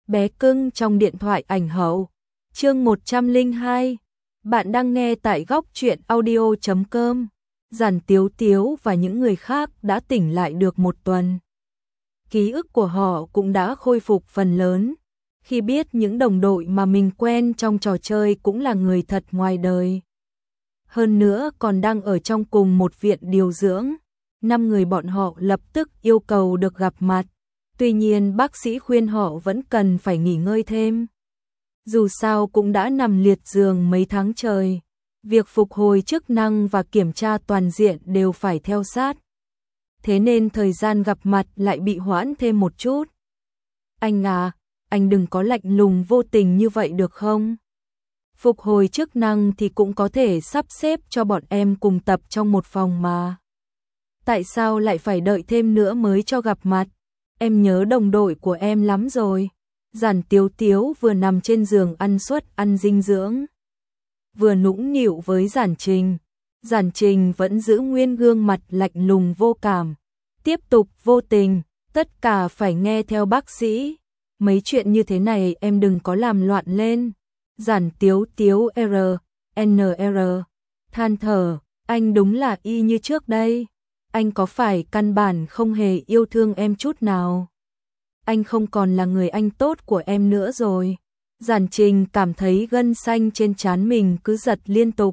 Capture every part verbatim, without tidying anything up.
Bé cưng trong điện thoại ảnh hậu. Chương một trăm lẻ hai. Bạn đang nghe tại góc truyện audio chấm com. Giản Tiếu Tiếu và những người khác đã tỉnh lại được một tuần. Ký ức của họ cũng đã khôi phục phần lớn. Khi biết những đồng đội mà mình quen trong trò chơi cũng là người thật ngoài đời. Hơn nữa còn đang ở trong cùng một viện điều dưỡng. Năm người bọn họ lập tức yêu cầu được gặp mặt. Tuy nhiên bác sĩ khuyên họ vẫn cần phải nghỉ ngơi thêm. Dù sao cũng đã nằm liệt giường mấy tháng trời. Việc phục hồi chức năng và kiểm tra toàn diện đều phải theo sát. Thế nên thời gian gặp mặt lại bị hoãn thêm một chút. Anh à, anh đừng có lạnh lùng vô tình như vậy được không? Phục hồi chức năng thì cũng có thể sắp xếp cho bọn em cùng tập trong một phòng mà. Tại sao lại phải đợi thêm nữa mới cho gặp mặt? Em nhớ đồng đội của em lắm rồi. Giản Tiếu Tiếu vừa nằm trên giường ăn suất ăn dinh dưỡng, vừa nũng nịu với Giản Trình. Giản Trình vẫn giữ nguyên gương mặt lạnh lùng vô cảm. Tiếp tục vô tình, tất cả phải nghe theo bác sĩ. Mấy chuyện như thế này em đừng có làm loạn lên. Giản Tiếu Tiếu R, N R, than thở, anh đúng là y như trước đây. Anh có phải căn bản không hề yêu thương em chút nào? Anh không còn là người anh tốt của em nữa rồi. Giản Trình cảm thấy gân xanh trên trán mình cứ giật liên tục.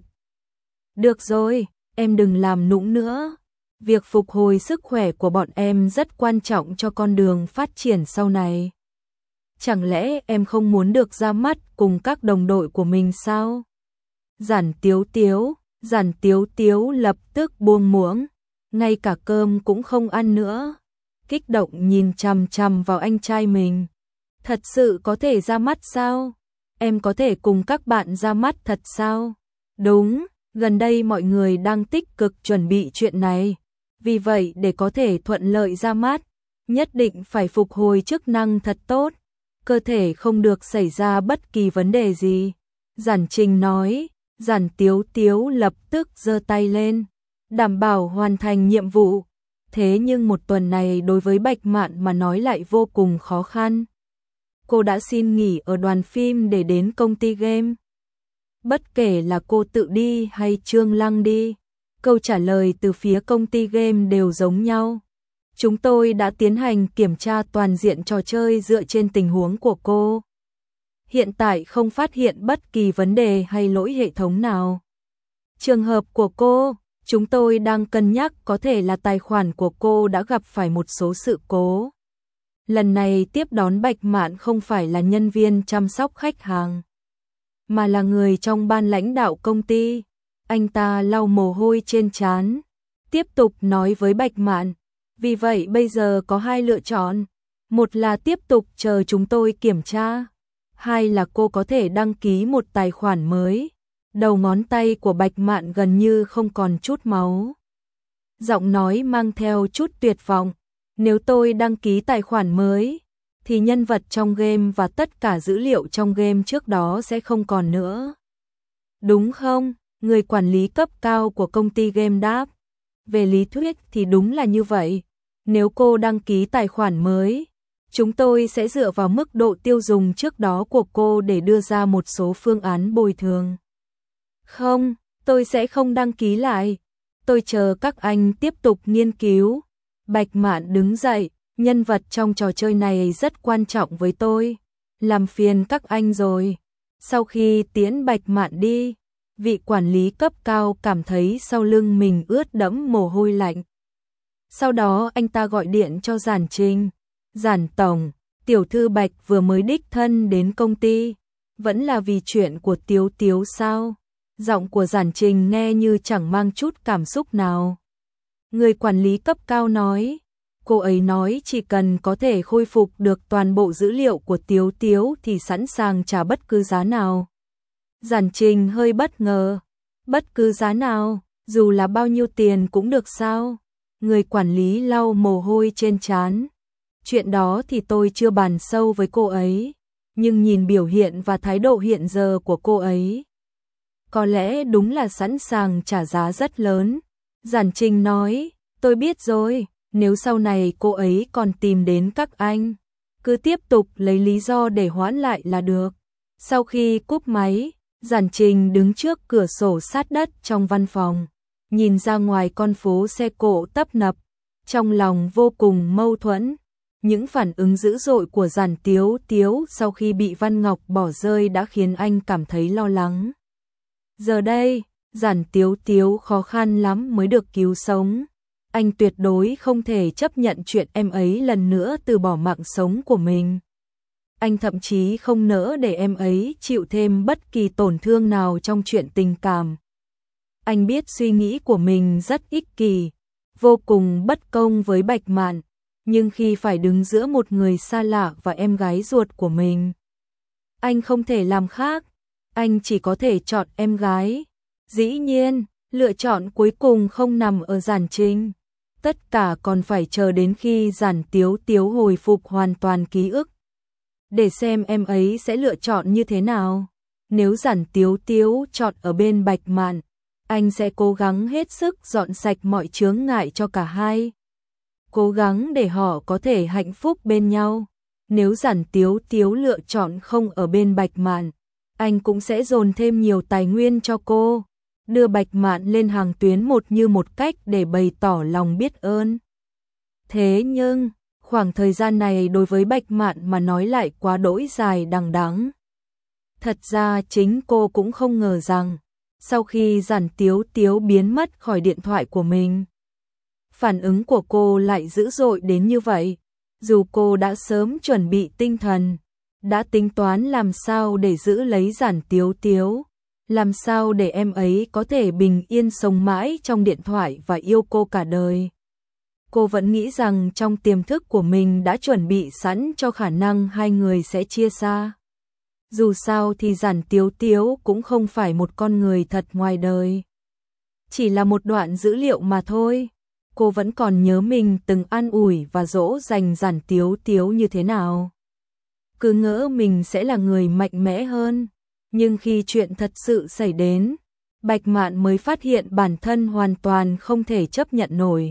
Được rồi, em đừng làm nũng nữa. Việc phục hồi sức khỏe của bọn em rất quan trọng cho con đường phát triển sau này. Chẳng lẽ em không muốn được ra mắt cùng các đồng đội của mình sao? Giản Tiếu Tiếu, Giản Tiếu Tiếu lập tức buông muỗng, ngay cả cơm cũng không ăn nữa. Kích động nhìn chằm chằm vào anh trai mình. Thật sự có thể ra mắt sao? Em có thể cùng các bạn ra mắt thật sao? Đúng, gần đây mọi người đang tích cực chuẩn bị chuyện này. Vì vậy để có thể thuận lợi ra mắt, nhất định phải phục hồi chức năng thật tốt. Cơ thể không được xảy ra bất kỳ vấn đề gì. Giản Trình nói. Giản Tiếu Tiếu lập tức giơ tay lên, đảm bảo hoàn thành nhiệm vụ. Thế nhưng một tuần này đối với Bạch Mạn mà nói lại vô cùng khó khăn. Cô đã xin nghỉ ở đoàn phim để đến công ty game. Bất kể là cô tự đi hay Trương Lăng đi, câu trả lời từ phía công ty game đều giống nhau. Chúng tôi đã tiến hành kiểm tra toàn diện trò chơi dựa trên tình huống của cô. Hiện tại không phát hiện bất kỳ vấn đề hay lỗi hệ thống nào. Trường hợp của cô, chúng tôi đang cân nhắc có thể là tài khoản của cô đã gặp phải một số sự cố. Lần này tiếp đón Bạch Mạn không phải là nhân viên chăm sóc khách hàng, mà là người trong ban lãnh đạo công ty. Anh ta lau mồ hôi trên trán, tiếp tục nói với Bạch Mạn. Vì vậy bây giờ có hai lựa chọn. Một là tiếp tục chờ chúng tôi kiểm tra. Hai là cô có thể đăng ký một tài khoản mới. Đầu ngón tay của Bạch Mạn gần như không còn chút máu. Giọng nói mang theo chút tuyệt vọng. Nếu tôi đăng ký tài khoản mới, thì nhân vật trong game và tất cả dữ liệu trong game trước đó sẽ không còn nữa. Đúng không? Người quản lý cấp cao của công ty game đáp. Về lý thuyết thì đúng là như vậy. Nếu cô đăng ký tài khoản mới, chúng tôi sẽ dựa vào mức độ tiêu dùng trước đó của cô để đưa ra một số phương án bồi thường. Không, tôi sẽ không đăng ký lại. Tôi chờ các anh tiếp tục nghiên cứu. Bạch Mạn đứng dậy, nhân vật trong trò chơi này rất quan trọng với tôi. Làm phiền các anh rồi. Sau khi tiễn Bạch Mạn đi, vị quản lý cấp cao cảm thấy sau lưng mình ướt đẫm mồ hôi lạnh. Sau đó anh ta gọi điện cho Giản Trình. Giản tổng, tiểu thư Bạch vừa mới đích thân đến công ty. Vẫn là vì chuyện của Tiếu Tiếu sao? Giọng của Giản Trình nghe như chẳng mang chút cảm xúc nào. Người quản lý cấp cao nói. Cô ấy nói chỉ cần có thể khôi phục được toàn bộ dữ liệu của Tiếu Tiếu thì sẵn sàng trả bất cứ giá nào. Giản Trình hơi bất ngờ. Bất cứ giá nào, dù là bao nhiêu tiền cũng được sao? Người quản lý lau mồ hôi trên trán. Chuyện đó thì tôi chưa bàn sâu với cô ấy, nhưng nhìn biểu hiện và thái độ hiện giờ của cô ấy, có lẽ đúng là sẵn sàng trả giá rất lớn. Giản Trình nói, tôi biết rồi, nếu sau này cô ấy còn tìm đến các anh, cứ tiếp tục lấy lý do để hoãn lại là được. Sau khi cúp máy, Giản Trình đứng trước cửa sổ sát đất trong văn phòng, nhìn ra ngoài con phố xe cộ tấp nập, trong lòng vô cùng mâu thuẫn. Những phản ứng dữ dội của Giản Tiếu Tiếu sau khi bị Văn Ngọc bỏ rơi đã khiến anh cảm thấy lo lắng. Giờ đây, Giản Tiếu Tiếu khó khăn lắm mới được cứu sống. Anh tuyệt đối không thể chấp nhận chuyện em ấy lần nữa từ bỏ mạng sống của mình. Anh thậm chí không nỡ để em ấy chịu thêm bất kỳ tổn thương nào trong chuyện tình cảm. Anh biết suy nghĩ của mình rất ích kỷ, vô cùng bất công với Bạch Mạn, nhưng khi phải đứng giữa một người xa lạ và em gái ruột của mình, anh không thể làm khác, anh chỉ có thể chọn em gái. Dĩ nhiên, lựa chọn cuối cùng không nằm ở Giản Trình. Tất cả còn phải chờ đến khi Giản Tiếu Tiếu hồi phục hoàn toàn ký ức, để xem em ấy sẽ lựa chọn như thế nào. Nếu Giản Tiếu Tiếu chọn ở bên Bạch Mạn, anh sẽ cố gắng hết sức dọn sạch mọi chướng ngại cho cả hai, cố gắng để họ có thể hạnh phúc bên nhau. Nếu Giản Tiếu Tiếu lựa chọn không ở bên Bạch Mạn, anh cũng sẽ dồn thêm nhiều tài nguyên cho cô, đưa Bạch Mạn lên hàng tuyến một như một cách để bày tỏ lòng biết ơn. Thế nhưng, khoảng thời gian này đối với Bạch Mạn mà nói lại quá đỗi dài đằng đẵng. Thật ra chính cô cũng không ngờ rằng, sau khi Giản Tiếu Tiếu biến mất khỏi điện thoại của mình, phản ứng của cô lại dữ dội đến như vậy. Dù cô đã sớm chuẩn bị tinh thần, đã tính toán làm sao để giữ lấy Giản Tiếu Tiếu, làm sao để em ấy có thể bình yên sống mãi trong điện thoại và yêu cô cả đời. Cô vẫn nghĩ rằng trong tiềm thức của mình đã chuẩn bị sẵn cho khả năng hai người sẽ chia xa. Dù sao thì Giản Tiếu Tiếu cũng không phải một con người thật ngoài đời, chỉ là một đoạn dữ liệu mà thôi. Cô vẫn còn nhớ mình từng an ủi và dỗ dành Giản Tiếu Tiếu như thế nào. Cứ ngỡ mình sẽ là người mạnh mẽ hơn, nhưng khi chuyện thật sự xảy đến, Bạch Mạn mới phát hiện bản thân hoàn toàn không thể chấp nhận nổi.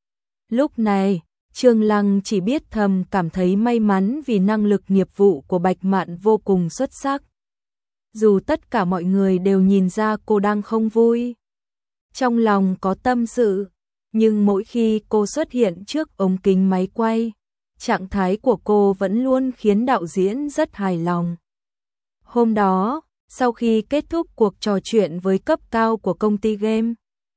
Lúc này, Trương Lăng chỉ biết thầm cảm thấy may mắn vì năng lực nghiệp vụ của Bạch Mạn vô cùng xuất sắc. Dù tất cả mọi người đều nhìn ra cô đang không vui, trong lòng có tâm sự, nhưng mỗi khi cô xuất hiện trước ống kính máy quay, trạng thái của cô vẫn luôn khiến đạo diễn rất hài lòng. Hôm đó, sau khi kết thúc cuộc trò chuyện với cấp cao của công ty game,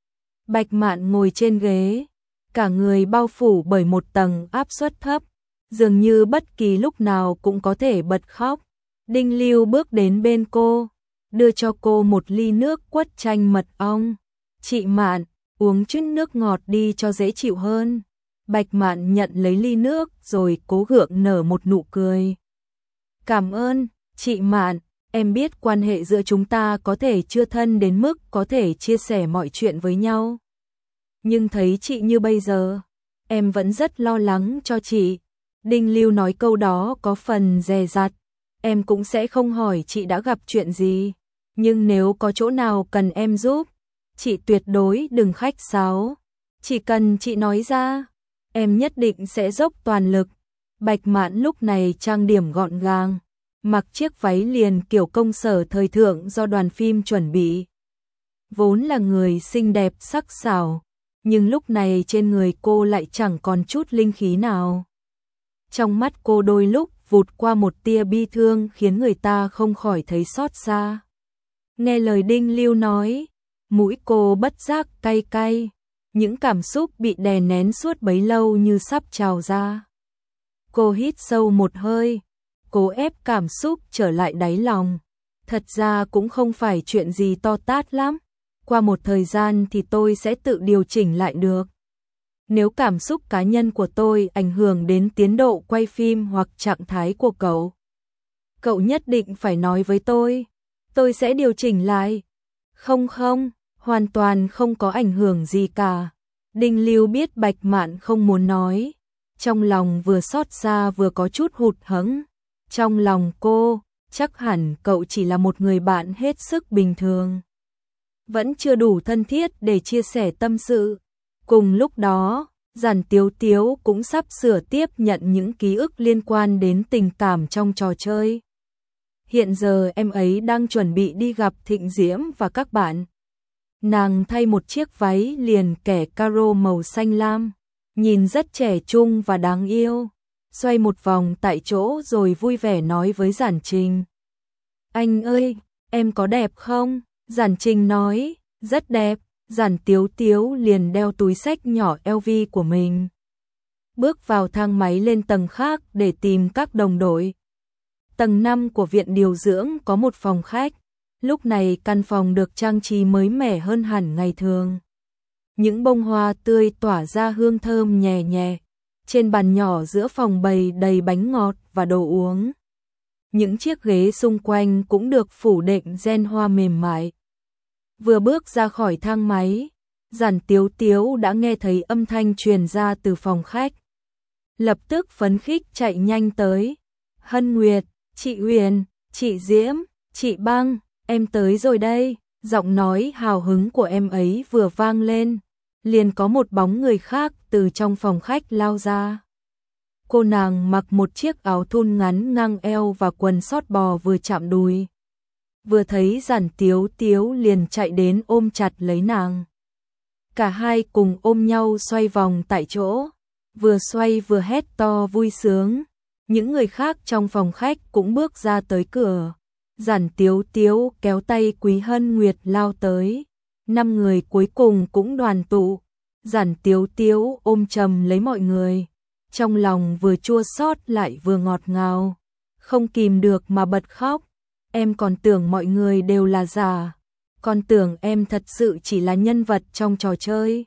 Bạch Mạn ngồi trên ghế, cả người bao phủ bởi một tầng áp suất thấp, dường như bất kỳ lúc nào cũng có thể bật khóc. Đinh Lưu bước đến bên cô, đưa cho cô một ly nước quất chanh mật ong. "Chị Mạn, uống chút nước ngọt đi cho dễ chịu hơn." Bạch Mạn nhận lấy ly nước rồi cố gượng nở một nụ cười. "Cảm ơn, chị Mạn, em biết quan hệ giữa chúng ta có thể chưa thân đến mức có thể chia sẻ mọi chuyện với nhau. Nhưng thấy chị như bây giờ, em vẫn rất lo lắng cho chị." Đinh Lưu nói câu đó có phần dè dặt. "Em cũng sẽ không hỏi chị đã gặp chuyện gì, nhưng nếu có chỗ nào cần em giúp, chị tuyệt đối đừng khách sáo. Chỉ cần chị nói ra, em nhất định sẽ dốc toàn lực." Bạch Mạn lúc này trang điểm gọn gàng, mặc chiếc váy liền kiểu công sở thời thượng do đoàn phim chuẩn bị. Vốn là người xinh đẹp sắc sảo, nhưng lúc này trên người cô lại chẳng còn chút linh khí nào. Trong mắt cô đôi lúc vụt qua một tia bi thương khiến người ta không khỏi thấy xót xa. Nghe lời Đinh Lưu nói, mũi cô bất giác cay cay, những cảm xúc bị đè nén suốt bấy lâu như sắp trào ra. Cô hít sâu một hơi, cố ép cảm xúc trở lại đáy lòng. "Thật ra cũng không phải chuyện gì to tát lắm, qua một thời gian thì tôi sẽ tự điều chỉnh lại được. Nếu cảm xúc cá nhân của tôi ảnh hưởng đến tiến độ quay phim hoặc trạng thái của cậu, cậu nhất định phải nói với tôi, tôi sẽ điều chỉnh lại." "Không không, hoàn toàn không có ảnh hưởng gì cả." Đinh Lưu biết Bạch Mạn không muốn nói, trong lòng vừa xót xa vừa có chút hụt hẫng. Trong lòng cô, chắc hẳn cậu chỉ là một người bạn hết sức bình thường, vẫn chưa đủ thân thiết để chia sẻ tâm sự. Cùng lúc đó, Giản Tiếu Tiếu cũng sắp sửa tiếp nhận những ký ức liên quan đến tình cảm trong trò chơi. Hiện giờ em ấy đang chuẩn bị đi gặp Thịnh Diễm và các bạn. Nàng thay một chiếc váy liền kẻ caro màu xanh lam, nhìn rất trẻ trung và đáng yêu. Xoay một vòng tại chỗ rồi vui vẻ nói với Giản Trình. Anh ơi, em có đẹp không? Giản Trình nói, rất đẹp. Giản Tiếu Tiếu liền đeo túi xách nhỏ eo vi của mình. Bước vào thang máy lên tầng khác để tìm các đồng đội. Tầng năm của viện điều dưỡng có một phòng khách. Lúc này căn phòng được trang trí mới mẻ hơn hẳn ngày thường. Những bông hoa tươi tỏa ra hương thơm nhẹ nhẹ. Trên bàn nhỏ giữa phòng bày đầy bánh ngọt và đồ uống. Những chiếc ghế xung quanh cũng được phủ đệm gen hoa mềm mại. Vừa bước ra khỏi thang máy, Giản Tiếu Tiếu đã nghe thấy âm thanh truyền ra từ phòng khách. Lập tức phấn khích chạy nhanh tới. Hân Nguyệt, chị Huyền, chị Diễm, chị Băng, em tới rồi đây. Giọng nói hào hứng của em ấy vừa vang lên, liền có một bóng người khác từ trong phòng khách lao ra. Cô nàng mặc một chiếc áo thun ngắn ngang eo và quần sót bò vừa chạm đùi. Vừa thấy Giản Tiếu Tiếu liền chạy đến ôm chặt lấy nàng. Cả hai cùng ôm nhau xoay vòng tại chỗ, vừa xoay vừa hét to vui sướng. Những người khác trong phòng khách cũng bước ra tới cửa. Giản Tiếu Tiếu kéo tay Quý Hân Nguyệt lao tới. Năm người cuối cùng cũng đoàn tụ. Giản Tiếu Tiếu ôm chầm lấy mọi người. Trong lòng vừa chua xót lại vừa ngọt ngào. Không kìm được mà bật khóc. Em còn tưởng mọi người đều là giả. Còn tưởng em thật sự chỉ là nhân vật trong trò chơi.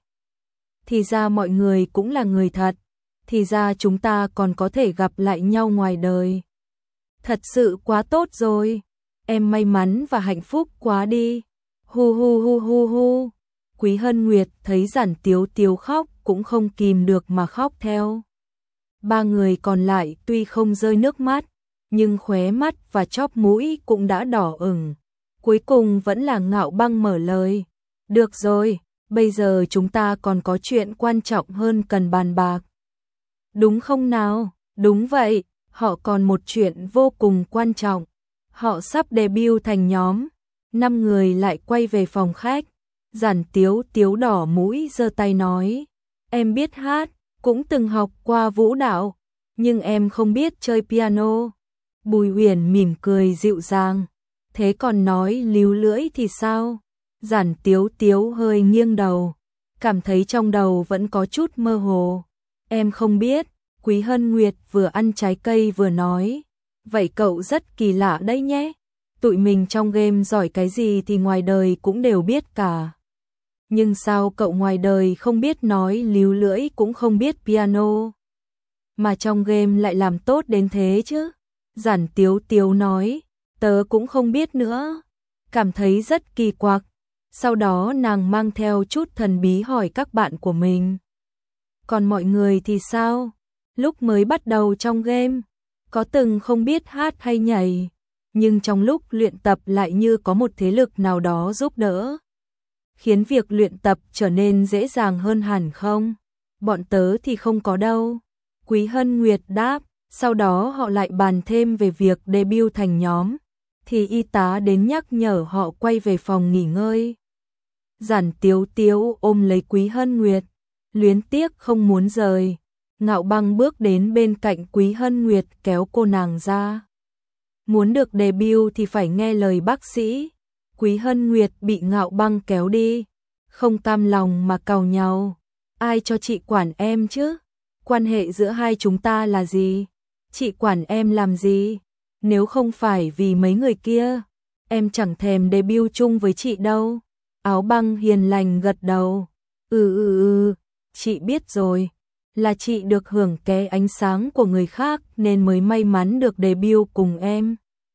Thì ra mọi người cũng là người thật. Thì ra chúng ta còn có thể gặp lại nhau ngoài đời. Thật sự quá tốt rồi. Em may mắn và hạnh phúc quá đi. Hu hu hu hu hu. Quý Hân Nguyệt thấy Giản Tiếu Tiếu khóc cũng không kìm được mà khóc theo. Ba người còn lại tuy không rơi nước mắt, nhưng khóe mắt và chóp mũi cũng đã đỏ ửng. Cuối cùng vẫn là Ngạo Băng mở lời. Được rồi, bây giờ chúng ta còn có chuyện quan trọng hơn cần bàn bạc. Đúng không nào? Đúng vậy, họ còn một chuyện vô cùng quan trọng. Họ sắp debut thành nhóm. Năm người lại quay về phòng khách. Giản Tiếu Tiếu đỏ mũi giơ tay nói. Em biết hát, cũng từng học qua vũ đạo, nhưng em không biết chơi piano. Bùi Huyền mỉm cười dịu dàng. Thế còn nói líu lưỡi thì sao? Giản Tiếu Tiếu hơi nghiêng đầu, cảm thấy trong đầu vẫn có chút mơ hồ. Em không biết. Quý Hân Nguyệt vừa ăn trái cây vừa nói. Vậy cậu rất kỳ lạ đấy nhé. Tụi mình trong game giỏi cái gì thì ngoài đời cũng đều biết cả. Nhưng sao cậu ngoài đời không biết nói líu lưỡi cũng không biết piano, mà trong game lại làm tốt đến thế chứ? Giản Tiếu Tiếu nói. Tớ cũng không biết nữa. Cảm thấy rất kỳ quặc. Sau đó nàng mang theo chút thần bí hỏi các bạn của mình. Còn mọi người thì sao? Lúc mới bắt đầu trong game, có từng không biết hát hay nhảy, nhưng trong lúc luyện tập lại như có một thế lực nào đó giúp đỡ, khiến việc luyện tập trở nên dễ dàng hơn hẳn không? Bọn tớ thì không có đâu. Quý Hân Nguyệt đáp. Sau đó họ lại bàn thêm về việc debut thành nhóm, thì y tá đến nhắc nhở họ quay về phòng nghỉ ngơi. Giản Tiếu Tiếu ôm lấy Quý Hân Nguyệt, luyến tiếc không muốn rời. Ngạo Băng bước đến bên cạnh Quý Hân Nguyệt kéo cô nàng ra. Muốn được debut thì phải nghe lời bác sĩ. Quý Hân Nguyệt bị Ngạo Băng kéo đi, không cam lòng mà càu nhau. Ai cho chị quản em chứ? Quan hệ giữa hai chúng ta là gì? Chị quản em làm gì? Nếu không phải vì mấy người kia, em chẳng thèm debut chung với chị đâu. Áo Băng hiền lành gật đầu. Ừ ừ ừ, chị biết rồi. Là chị được hưởng cái ánh sáng của người khác nên mới may mắn được debut cùng em.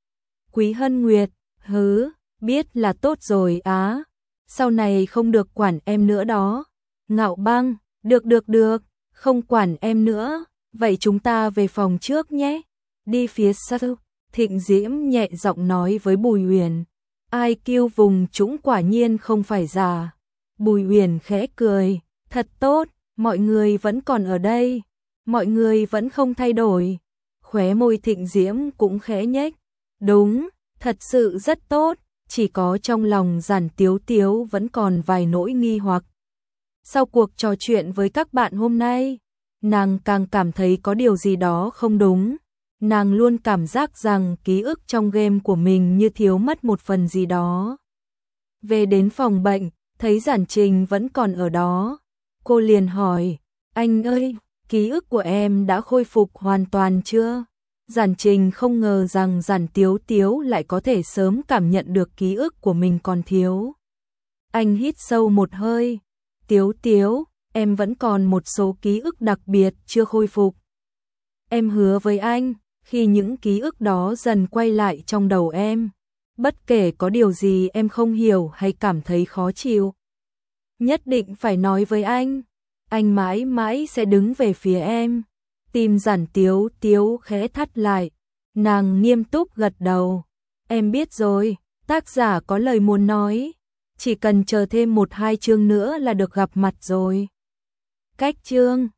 Quý Hân Nguyệt, hứ, biết là tốt rồi á. Sau này không được quản em nữa đó. Ngạo Băng, được được được, không quản em nữa. Vậy chúng ta về phòng trước nhé. Đi phía sau. Thịnh Diễm nhẹ giọng nói với Bùi Huyền. Ai kêu vùng trũng quả nhiên không phải già. Bùi Huyền khẽ cười. Thật tốt, mọi người vẫn còn ở đây, mọi người vẫn không thay đổi. Khóe môi Thịnh Diễm cũng khẽ nhếch. Đúng, thật sự rất tốt, chỉ có trong lòng Giản Tiếu Tiếu vẫn còn vài nỗi nghi hoặc. Sau cuộc trò chuyện với các bạn hôm nay, nàng càng cảm thấy có điều gì đó không đúng. Nàng luôn cảm giác rằng ký ức trong game của mình như thiếu mất một phần gì đó. Về đến phòng bệnh, thấy Giản Trình vẫn còn ở đó. Cô liền hỏi, anh ơi, ký ức của em đã khôi phục hoàn toàn chưa? Giản Trình không ngờ rằng Giản Tiếu Tiếu lại có thể sớm cảm nhận được ký ức của mình còn thiếu. Anh hít sâu một hơi. Tiếu Tiếu, em vẫn còn một số ký ức đặc biệt chưa khôi phục. Em hứa với anh, khi những ký ức đó dần quay lại trong đầu em, bất kể có điều gì em không hiểu hay cảm thấy khó chịu, nhất định phải nói với anh. Anh mãi mãi sẽ đứng về phía em. Tim Giản Tiếu Tiếu khẽ thắt lại. Nàng nghiêm túc gật đầu. Em biết rồi, tác giả có lời muốn nói. Chỉ cần chờ thêm một hai chương nữa là được gặp mặt rồi. Cách chương